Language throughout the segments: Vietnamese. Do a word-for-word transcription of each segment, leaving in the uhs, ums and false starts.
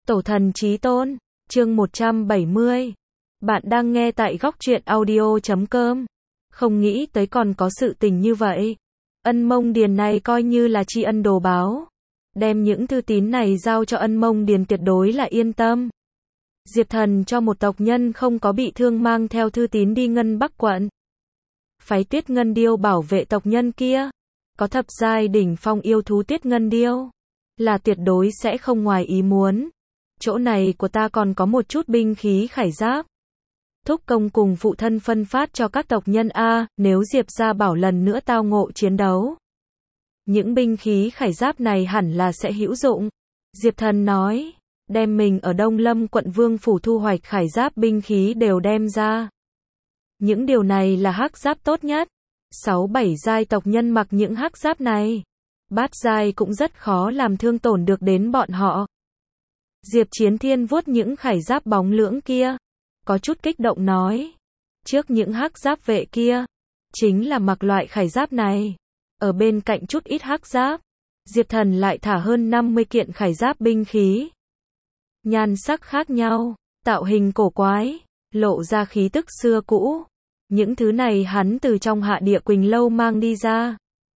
Tổ thần chí tôn, chương một trăm bảy mươi. Bạn đang nghe tại góc truyện audio chấm com. Không nghĩ tới còn có sự tình như vậy. Ân Mông Điền này coi như là tri ân đồ báo. Đem những thư tín này giao cho Ân Mông Điền tuyệt đối là yên tâm. Diệp Thần cho một tộc nhân không có bị thương mang theo thư tín đi Ngân Bắc quận. Phái Tuyết Ngân Điêu bảo vệ tộc nhân kia. Có thập giai đỉnh phong yêu thú Tuyết Ngân Điêu. Là tuyệt đối sẽ không ngoài ý muốn. Chỗ này của ta còn có một chút binh khí khải giáp. Thúc công cùng phụ thân phân phát cho các tộc nhân A, nếu Diệp gia bảo lần nữa tao ngộ chiến đấu. Những binh khí khải giáp này hẳn là sẽ hữu dụng. Diệp Thần nói, đem mình ở Đông Lâm quận Vương phủ thu hoạch khải giáp binh khí đều đem ra. Những điều này là hắc giáp tốt nhất. Sáu bảy giai tộc nhân mặc những hắc giáp này. Bát giai cũng rất khó làm thương tổn được đến bọn họ. Diệp Chiến Thiên vuốt những khải giáp bóng lưỡng kia. Có chút kích động nói. Trước những hắc giáp vệ kia. Chính là mặc loại khải giáp này. Ở bên cạnh chút ít hắc giáp. Diệp Thần lại thả hơn năm mươi kiện khải giáp binh khí. Nhan sắc khác nhau. Tạo hình cổ quái. Lộ ra khí tức xưa cũ. Những thứ này hắn từ trong Hạ Địa Quỳnh Lâu mang đi ra.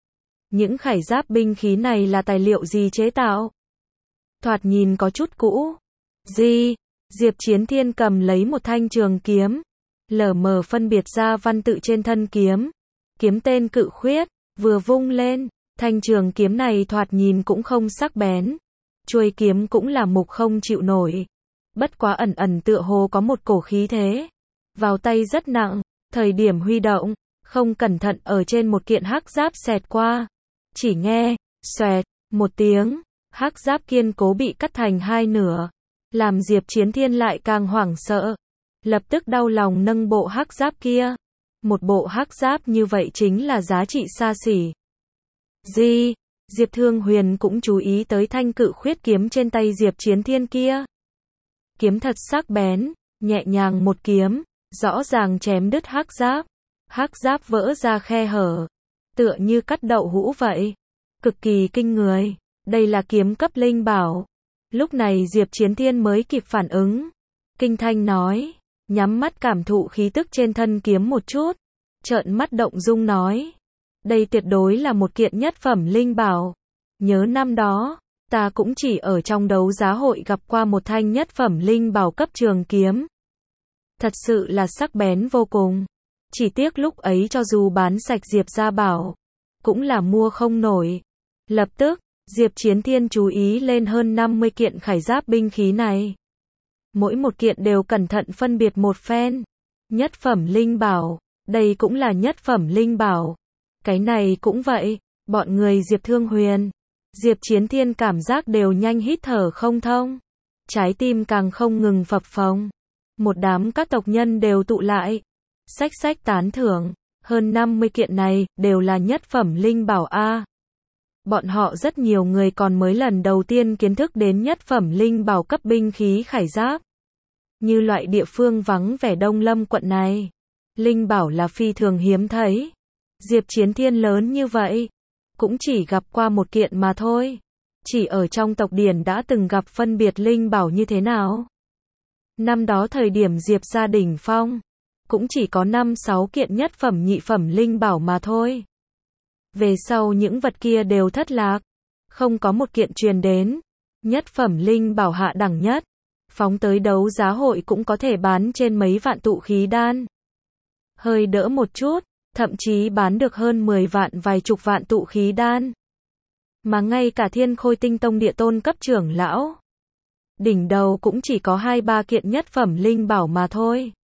Những khải giáp binh khí này là tài liệu gì chế tạo? Thoạt nhìn có chút cũ. Gì? Diệp Chiến Thiên cầm lấy một thanh trường kiếm. Lờ mờ phân biệt ra văn tự trên thân kiếm. Kiếm tên Cự Khuyết. Vừa vung lên. Thanh trường kiếm này thoạt nhìn cũng không sắc bén. Chuôi kiếm cũng là mục không chịu nổi. Bất quá ẩn ẩn tựa hồ có một cổ khí thế. Vào tay rất nặng. Thời điểm huy động. Không cẩn thận ở trên một kiện hắc giáp xẹt qua. Chỉ nghe. Xoẹt. Một tiếng. Hắc giáp kiên cố bị cắt thành hai nửa. Làm Diệp Chiến Thiên lại càng hoảng sợ. Lập tức đau lòng nâng bộ hắc giáp kia. Một bộ hắc giáp như vậy chính là giá trị xa xỉ. Gì? Diệp Thương Huyền cũng chú ý tới thanh Cự Khuyết kiếm trên tay Diệp Chiến Thiên kia. Kiếm thật sắc bén, nhẹ nhàng một kiếm, rõ ràng chém đứt hắc giáp. Hắc giáp vỡ ra khe hở, tựa như cắt đậu hũ vậy. Cực kỳ kinh người. Đây là kiếm cấp linh bảo. Lúc này Diệp Chiến Thiên mới kịp phản ứng. Kinh thanh nói, nhắm mắt cảm thụ khí tức trên thân kiếm một chút. Trợn mắt động dung nói, đây tuyệt đối là một kiện nhất phẩm linh bảo. Nhớ năm đó, ta cũng chỉ ở trong đấu giá hội gặp qua một thanh nhất phẩm linh bảo cấp trường kiếm. Thật sự là sắc bén vô cùng. Chỉ tiếc lúc ấy cho dù bán sạch Diệp gia bảo, cũng là mua không nổi. Lập tức, Diệp Chiến Thiên chú ý lên hơn năm mươi kiện khải giáp binh khí này. Mỗi một kiện đều cẩn thận phân biệt một phen. Nhất phẩm linh bảo, đây cũng là nhất phẩm linh bảo. Cái này cũng vậy, bọn người Diệp Thương Huyền, Diệp Chiến Thiên cảm giác đều nhanh hít thở không thông. Trái tim càng không ngừng phập phồng. Một đám các tộc nhân đều tụ lại. Xách xách tán thưởng, hơn năm mươi kiện này, đều là nhất phẩm linh bảo A. Bọn họ rất nhiều người còn mới lần đầu tiên kiến thức đến nhất phẩm linh bảo cấp binh khí khải giáp. Như loại địa phương vắng vẻ Đông Lâm quận này, linh bảo là phi thường hiếm thấy. Diệp Chiến Thiên lớn như vậy, cũng chỉ gặp qua một kiện mà thôi. Chỉ ở trong tộc điển đã từng gặp phân biệt linh bảo như thế nào. Năm đó thời điểm Diệp gia đỉnh phong, cũng chỉ có năm sáu kiện nhất phẩm nhị phẩm linh bảo mà thôi. Về sau những vật kia đều thất lạc, không có một kiện truyền đến. Nhất phẩm linh bảo hạ đẳng nhất, phóng tới đấu giá hội cũng có thể bán trên mấy vạn tụ khí đan. Hơi đỡ một chút, thậm chí bán được hơn mười vạn vài chục vạn tụ khí đan. Mà ngay cả Thiên Khôi Tinh Tông địa tôn cấp trưởng lão, đỉnh đầu cũng chỉ có hai ba kiện nhất phẩm linh bảo mà thôi.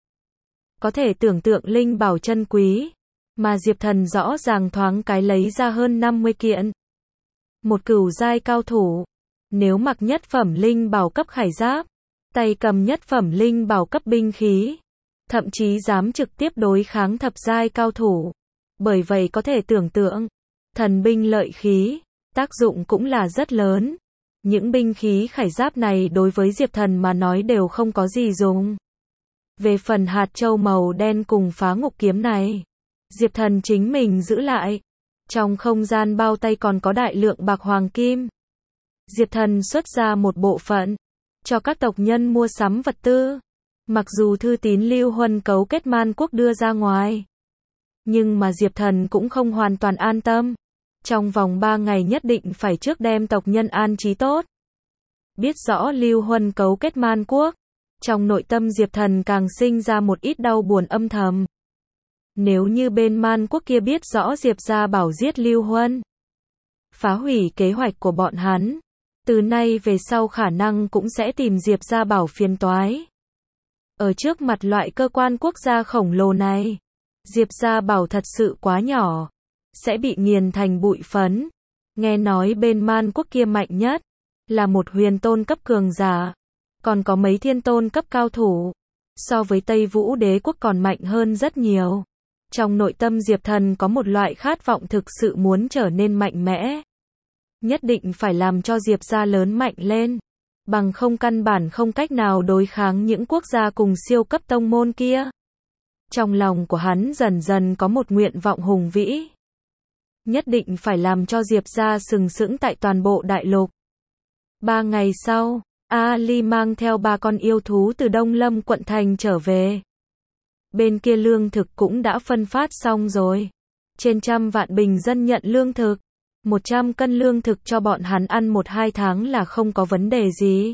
Có thể tưởng tượng linh bảo chân quý. Mà Diệp Thần rõ ràng thoáng cái lấy ra hơn năm mươi kiện. Một cửu giai cao thủ, nếu mặc nhất phẩm linh bảo cấp khải giáp, tay cầm nhất phẩm linh bảo cấp binh khí, thậm chí dám trực tiếp đối kháng thập giai cao thủ. Bởi vậy có thể tưởng tượng, thần binh lợi khí, tác dụng cũng là rất lớn. Những binh khí khải giáp này đối với Diệp Thần mà nói đều không có gì dùng. Về phần hạt châu màu đen cùng phá ngục kiếm này, Diệp Thần chính mình giữ lại. Trong không gian bao tay còn có đại lượng bạc hoàng kim. Diệp Thần xuất ra một bộ phận, cho các tộc nhân mua sắm vật tư. Mặc dù thư tín Lưu Huân cấu kết Man Quốc đưa ra ngoài, nhưng mà Diệp Thần cũng không hoàn toàn an tâm. Trong vòng ba ngày nhất định phải trước đem tộc nhân an trí tốt. Biết rõ Lưu Huân cấu kết Man Quốc, trong nội tâm Diệp Thần càng sinh ra một ít đau buồn âm thầm. Nếu như bên Man Quốc kia biết rõ Diệp Gia Bảo giết Lưu Huân, phá hủy kế hoạch của bọn hắn, từ nay về sau khả năng cũng sẽ tìm Diệp Gia Bảo phiền toái. Ở trước mặt loại cơ quan quốc gia khổng lồ này, Diệp Gia Bảo thật sự quá nhỏ, sẽ bị nghiền thành bụi phấn. Nghe nói bên Man Quốc kia mạnh nhất là một huyền tôn cấp cường giả, còn có mấy thiên tôn cấp cao thủ, so với Tây Vũ Đế quốc còn mạnh hơn rất nhiều. Trong nội tâm Diệp Thần có một loại khát vọng thực sự muốn trở nên mạnh mẽ. Nhất định phải làm cho Diệp gia lớn mạnh lên, bằng không căn bản không cách nào đối kháng những quốc gia cùng siêu cấp tông môn kia. Trong lòng của hắn dần dần có một nguyện vọng hùng vĩ. Nhất định phải làm cho Diệp gia sừng sững tại toàn bộ đại lục. Ba ngày sau, Ali mang theo ba con yêu thú từ Đông Lâm quận thành trở về. Bên kia lương thực cũng đã phân phát xong rồi. Trên trăm vạn bình dân nhận lương thực. Một trăm cân lương thực cho bọn hắn ăn một hai tháng là không có vấn đề gì.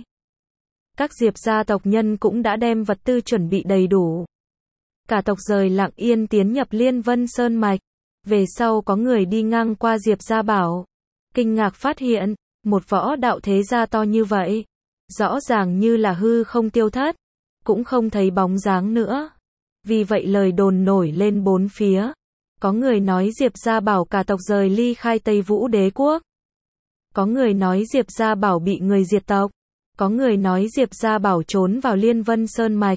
Các Diệp gia tộc nhân cũng đã đem vật tư chuẩn bị đầy đủ. Cả tộc rời Lặng Yên tiến nhập Liên Vân Sơn Mạch. Về sau có người đi ngang qua Diệp Gia Bảo, kinh ngạc phát hiện, một võ đạo thế gia to như vậy, rõ ràng như là hư không tiêu thất, cũng không thấy bóng dáng nữa. Vì vậy lời đồn nổi lên bốn phía. Có người nói Diệp Gia Bảo cả tộc rời ly khai Tây Vũ Đế quốc. Có người nói Diệp Gia Bảo bị người diệt tộc. Có người nói Diệp Gia Bảo trốn vào Liên Vân Sơn Mạch,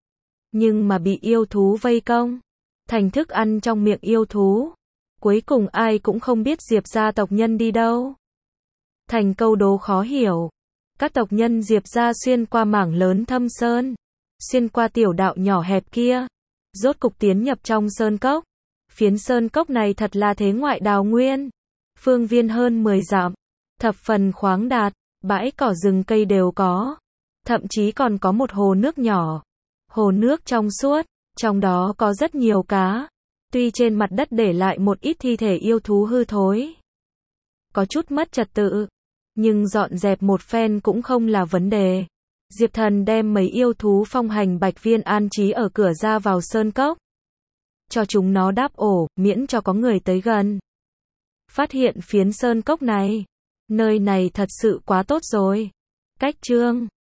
nhưng mà bị yêu thú vây công, thành thức ăn trong miệng yêu thú. Cuối cùng ai cũng không biết Diệp gia tộc nhân đi đâu. Thành câu đố khó hiểu. Các tộc nhân Diệp gia xuyên qua mảng lớn thâm sơn, xuyên qua tiểu đạo nhỏ hẹp kia, rốt cục tiến nhập trong sơn cốc. Phiến sơn cốc này thật là thế ngoại đào nguyên, phương viên hơn mười dặm, thập phần khoáng đạt, bãi cỏ rừng cây đều có, thậm chí còn có một hồ nước nhỏ. Hồ nước trong suốt, trong đó có rất nhiều cá. Tuy trên mặt đất để lại một ít thi thể yêu thú hư thối, có chút mất trật tự, nhưng dọn dẹp một phen cũng không là vấn đề. Diệp Thần đem mấy yêu thú phong hành bạch viên an trí ở cửa ra vào sơn cốc, cho chúng nó đáp ổ, miễn cho có người tới gần. Phát hiện phiến sơn cốc này, nơi này thật sự quá tốt rồi. Cách chương